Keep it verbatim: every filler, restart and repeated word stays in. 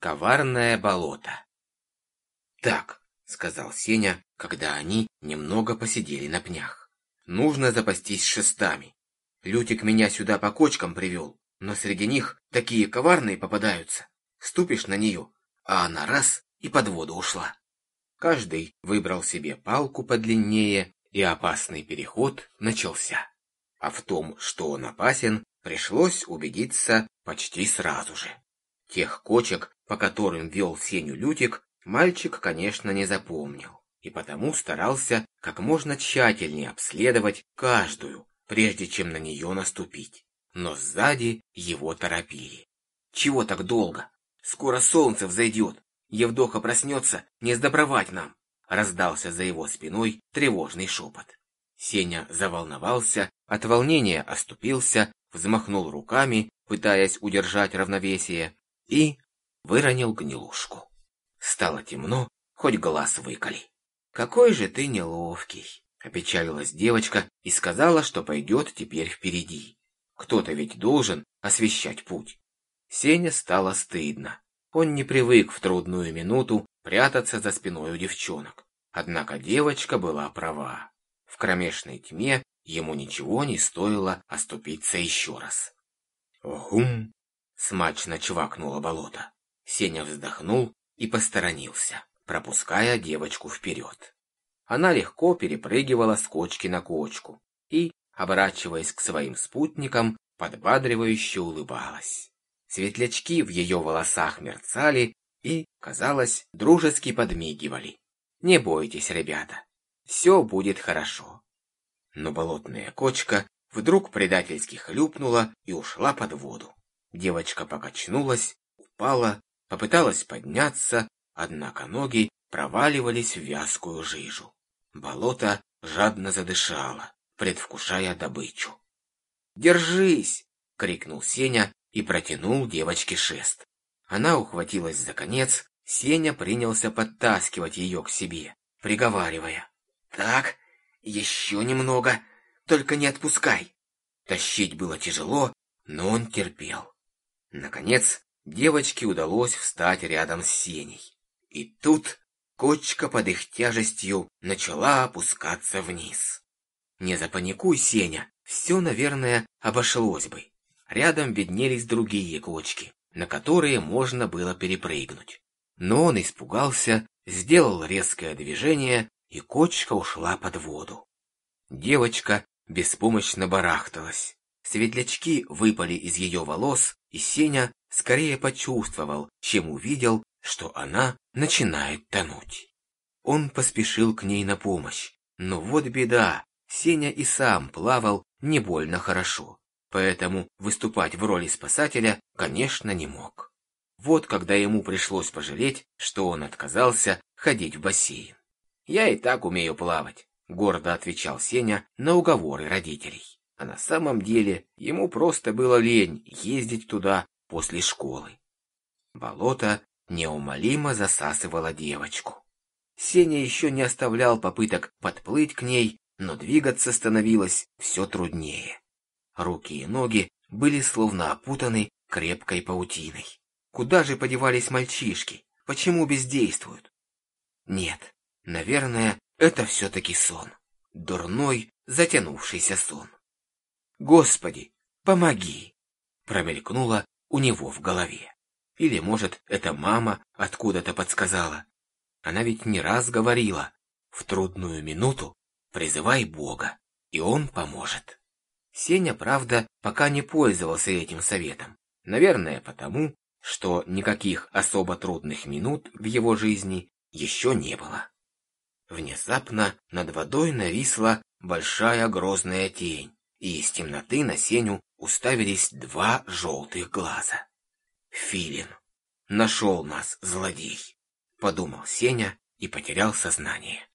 Коварное болото. «Так», — сказал Сеня, когда они немного посидели на пнях. «Нужно запастись шестами. Лютик меня сюда по кочкам привел, но среди них такие коварные попадаются. Ступишь на нее, а она раз и под воду ушла». Каждый выбрал себе палку подлиннее, и опасный переход начался. А в том, что он опасен, пришлось убедиться почти сразу же. Тех кочек, по которым вел Сеню Лютик, мальчик, конечно, не запомнил, и потому старался как можно тщательнее обследовать каждую, прежде чем на нее наступить. Но сзади его торопили. «Чего так долго? Скоро солнце взойдет. Евдоха проснется, не сдобровать нам!» Раздался за его спиной тревожный шепот. Сеня заволновался, от волнения оступился, взмахнул руками, пытаясь удержать равновесие, и выронил гнилушку. Стало темно, хоть глаз выколи. «Какой же ты неловкий!» — опечалилась девочка и сказала, что пойдет теперь впереди. Кто-то ведь должен освещать путь. Сене стало стыдно. Он не привык в трудную минуту прятаться за спиной у девчонок. Однако девочка была права. В кромешной тьме ему ничего не стоило оступиться еще раз. «Огум!» — смачно чвакнуло болото. Сеня вздохнул и посторонился, пропуская девочку вперед. Она легко перепрыгивала с кочки на кочку и, оборачиваясь к своим спутникам, подбадривающе улыбалась. Светлячки в ее волосах мерцали и, казалось, дружески подмигивали. «Не бойтесь, ребята, все будет хорошо». Но болотная кочка вдруг предательски хлюпнула и ушла под воду. Девочка покачнулась, упала, попыталась подняться, однако ноги проваливались в вязкую жижу. Болото жадно задышало, предвкушая добычу. «Держись!» — крикнул Сеня и протянул девочке шест. Она ухватилась за конец, Сеня принялся подтаскивать ее к себе, приговаривая: «Так, еще немного, только не отпускай». Тащить было тяжело, но он терпел. Наконец, девочке удалось встать рядом с Сеней. И тут кочка под их тяжестью начала опускаться вниз. «Не запаникуй, Сеня, все, наверное, обошлось бы». Рядом виднелись другие кочки, на которые можно было перепрыгнуть. Но он испугался, сделал резкое движение, и кочка ушла под воду. Девочка беспомощно барахталась. Светлячки выпали из ее волос, и Сеня скорее почувствовал, чем увидел, что она начинает тонуть. Он поспешил к ней на помощь, но вот беда, Сеня и сам плавал не больно хорошо, поэтому выступать в роли спасателя, конечно, не мог. Вот когда ему пришлось пожалеть, что он отказался ходить в бассейн. «Я и так умею плавать», — гордо отвечал Сеня на уговоры родителей. А на самом деле ему просто было лень ездить туда после школы. Болото неумолимо засасывало девочку. Сеня еще не оставлял попыток подплыть к ней, но двигаться становилось все труднее. Руки и ноги были словно опутаны крепкой паутиной. Куда же подевались мальчишки? Почему бездействуют? Нет, наверное, это все-таки сон. Дурной, затянувшийся сон. «Господи, помоги!» промелькнуло у него в голове. Или, может, это мама откуда-то подсказала. Она ведь не раз говорила: в трудную минуту призывай Бога, и Он поможет. Сеня, правда, пока не пользовался этим советом. Наверное, потому, что никаких особо трудных минут в его жизни еще не было. Внезапно над водой нависла большая грозная тень, и из темноты на Сеню уставились два желтых глаза. «Филин! Нашел нас, злодей!» — подумал Сеня и потерял сознание.